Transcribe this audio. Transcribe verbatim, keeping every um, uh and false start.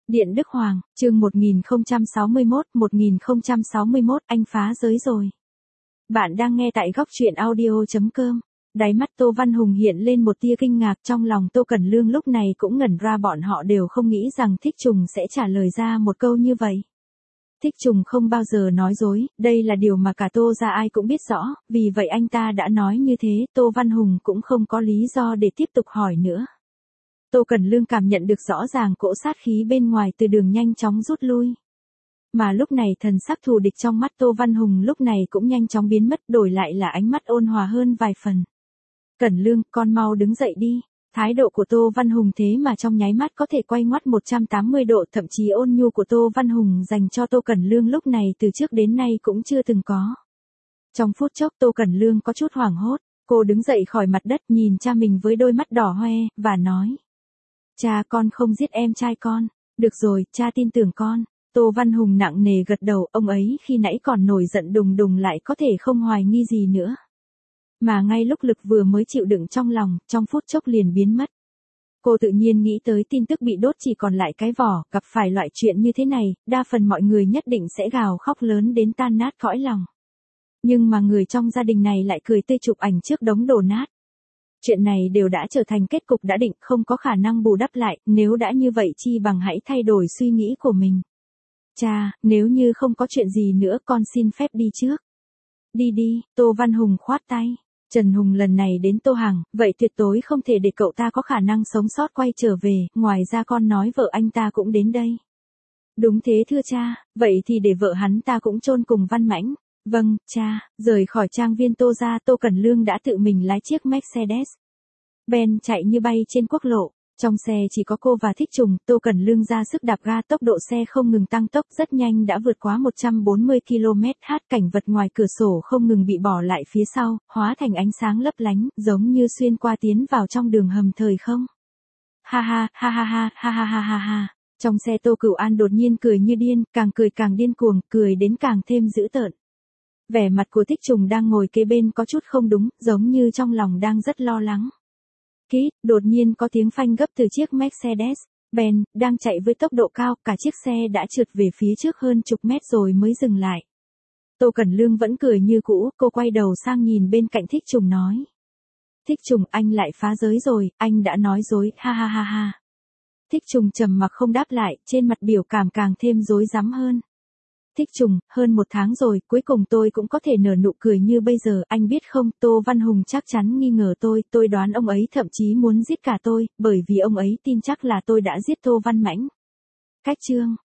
Điện Đức Hoàng, chương một nghìn không trăm sáu mươi mốt, một nghìn không trăm sáu mươi mốt, anh phá giới rồi. Bạn đang nghe tại góc truyện audio chấm com. Đáy mắt Tô Văn Hùng hiện lên một tia kinh ngạc, trong lòng Tô Cẩn Lương lúc này cũng ngẩn ra, bọn họ đều không nghĩ rằng Thích Trùng sẽ trả lời ra một câu như vậy. Thích Trùng không bao giờ nói dối, đây là điều mà cả Tô gia ai cũng biết rõ, vì vậy anh ta đã nói như thế, Tô Văn Hùng cũng không có lý do để tiếp tục hỏi nữa. Tô Cẩn Lương cảm nhận được rõ ràng cỗ sát khí bên ngoài từ đường nhanh chóng rút lui. Mà lúc này thần sắc thù địch trong mắt Tô Văn Hùng lúc này cũng nhanh chóng biến mất, đổi lại là ánh mắt ôn hòa hơn vài phần. Cẩn Lương, con mau đứng dậy đi. Thái độ của Tô Văn Hùng thế mà trong nháy mắt có thể quay ngoắt một trăm tám mươi độ, thậm chí ôn nhu của Tô Văn Hùng dành cho Tô Cẩn Lương lúc này từ trước đến nay cũng chưa từng có. Trong phút chốc Tô Cẩn Lương có chút hoảng hốt, cô đứng dậy khỏi mặt đất nhìn cha mình với đôi mắt đỏ hoe, và nói. Cha, con không giết em trai con. Được rồi, cha tin tưởng con. Tô Văn Hùng nặng nề gật đầu, ông ấy khi nãy còn nổi giận đùng đùng lại có thể không hoài nghi gì nữa. Mà ngay lúc lực vừa mới chịu đựng trong lòng, trong phút chốc liền biến mất. Cô tự nhiên nghĩ tới tin tức bị đốt chỉ còn lại cái vỏ, gặp phải loại chuyện như thế này, đa phần mọi người nhất định sẽ gào khóc lớn đến tan nát cõi lòng. Nhưng mà người trong gia đình này lại cười tươi chụp ảnh trước đống đổ nát. Chuyện này đều đã trở thành kết cục đã định, không có khả năng bù đắp lại, nếu đã như vậy chi bằng hãy thay đổi suy nghĩ của mình. Cha, nếu như không có chuyện gì nữa con xin phép đi trước. Đi đi, Tô Văn Hùng khoát tay. Trần Hùng lần này đến Tô Hàng, vậy tuyệt đối không thể để cậu ta có khả năng sống sót quay trở về, ngoài ra con nói vợ anh ta cũng đến đây. Đúng thế thưa cha, vậy thì để vợ hắn ta cũng chôn cùng Văn Mãnh. Vâng, cha. Rời khỏi trang viên Tô gia, Tô Cẩn Lương đã tự mình lái chiếc Mercedes Benz chạy như bay trên quốc lộ. Trong xe chỉ có cô và Thích Trùng, Tô Cẩn Lương ra sức đạp ga, tốc độ xe không ngừng tăng tốc, rất nhanh đã vượt quá một trăm bốn mươi ki lô mét h, cảnh vật ngoài cửa sổ không ngừng bị bỏ lại phía sau, hóa thành ánh sáng lấp lánh, giống như xuyên qua tiến vào trong đường hầm thời không. Ha ha, ha ha ha, ha ha ha ha ha. Trong xe Tô Cửu An đột nhiên cười như điên, càng cười càng điên cuồng, cười đến càng thêm dữ tợn. Vẻ mặt của Thích Trùng đang ngồi kế bên có chút không đúng, giống như trong lòng đang rất lo lắng. Kít, đột nhiên có tiếng phanh gấp từ chiếc Mercedes Benz đang chạy với tốc độ cao, cả chiếc xe đã trượt về phía trước hơn chục mét rồi mới dừng lại. Tô Cẩn Lương vẫn cười như cũ, cô quay đầu sang nhìn bên cạnh Thích Trùng nói. Thích Trùng, anh lại phá giới rồi, anh đã nói dối, ha ha ha ha. Thích Trùng trầm mặc không đáp lại, trên mặt biểu cảm càng thêm rối rắm hơn. Thích Trùng, hơn một tháng rồi, cuối cùng tôi cũng có thể nở nụ cười như bây giờ, anh biết không, Tô Văn Hùng chắc chắn nghi ngờ tôi, tôi đoán ông ấy thậm chí muốn giết cả tôi, bởi vì ông ấy tin chắc là tôi đã giết Tô Văn Mãnh. Cách chương.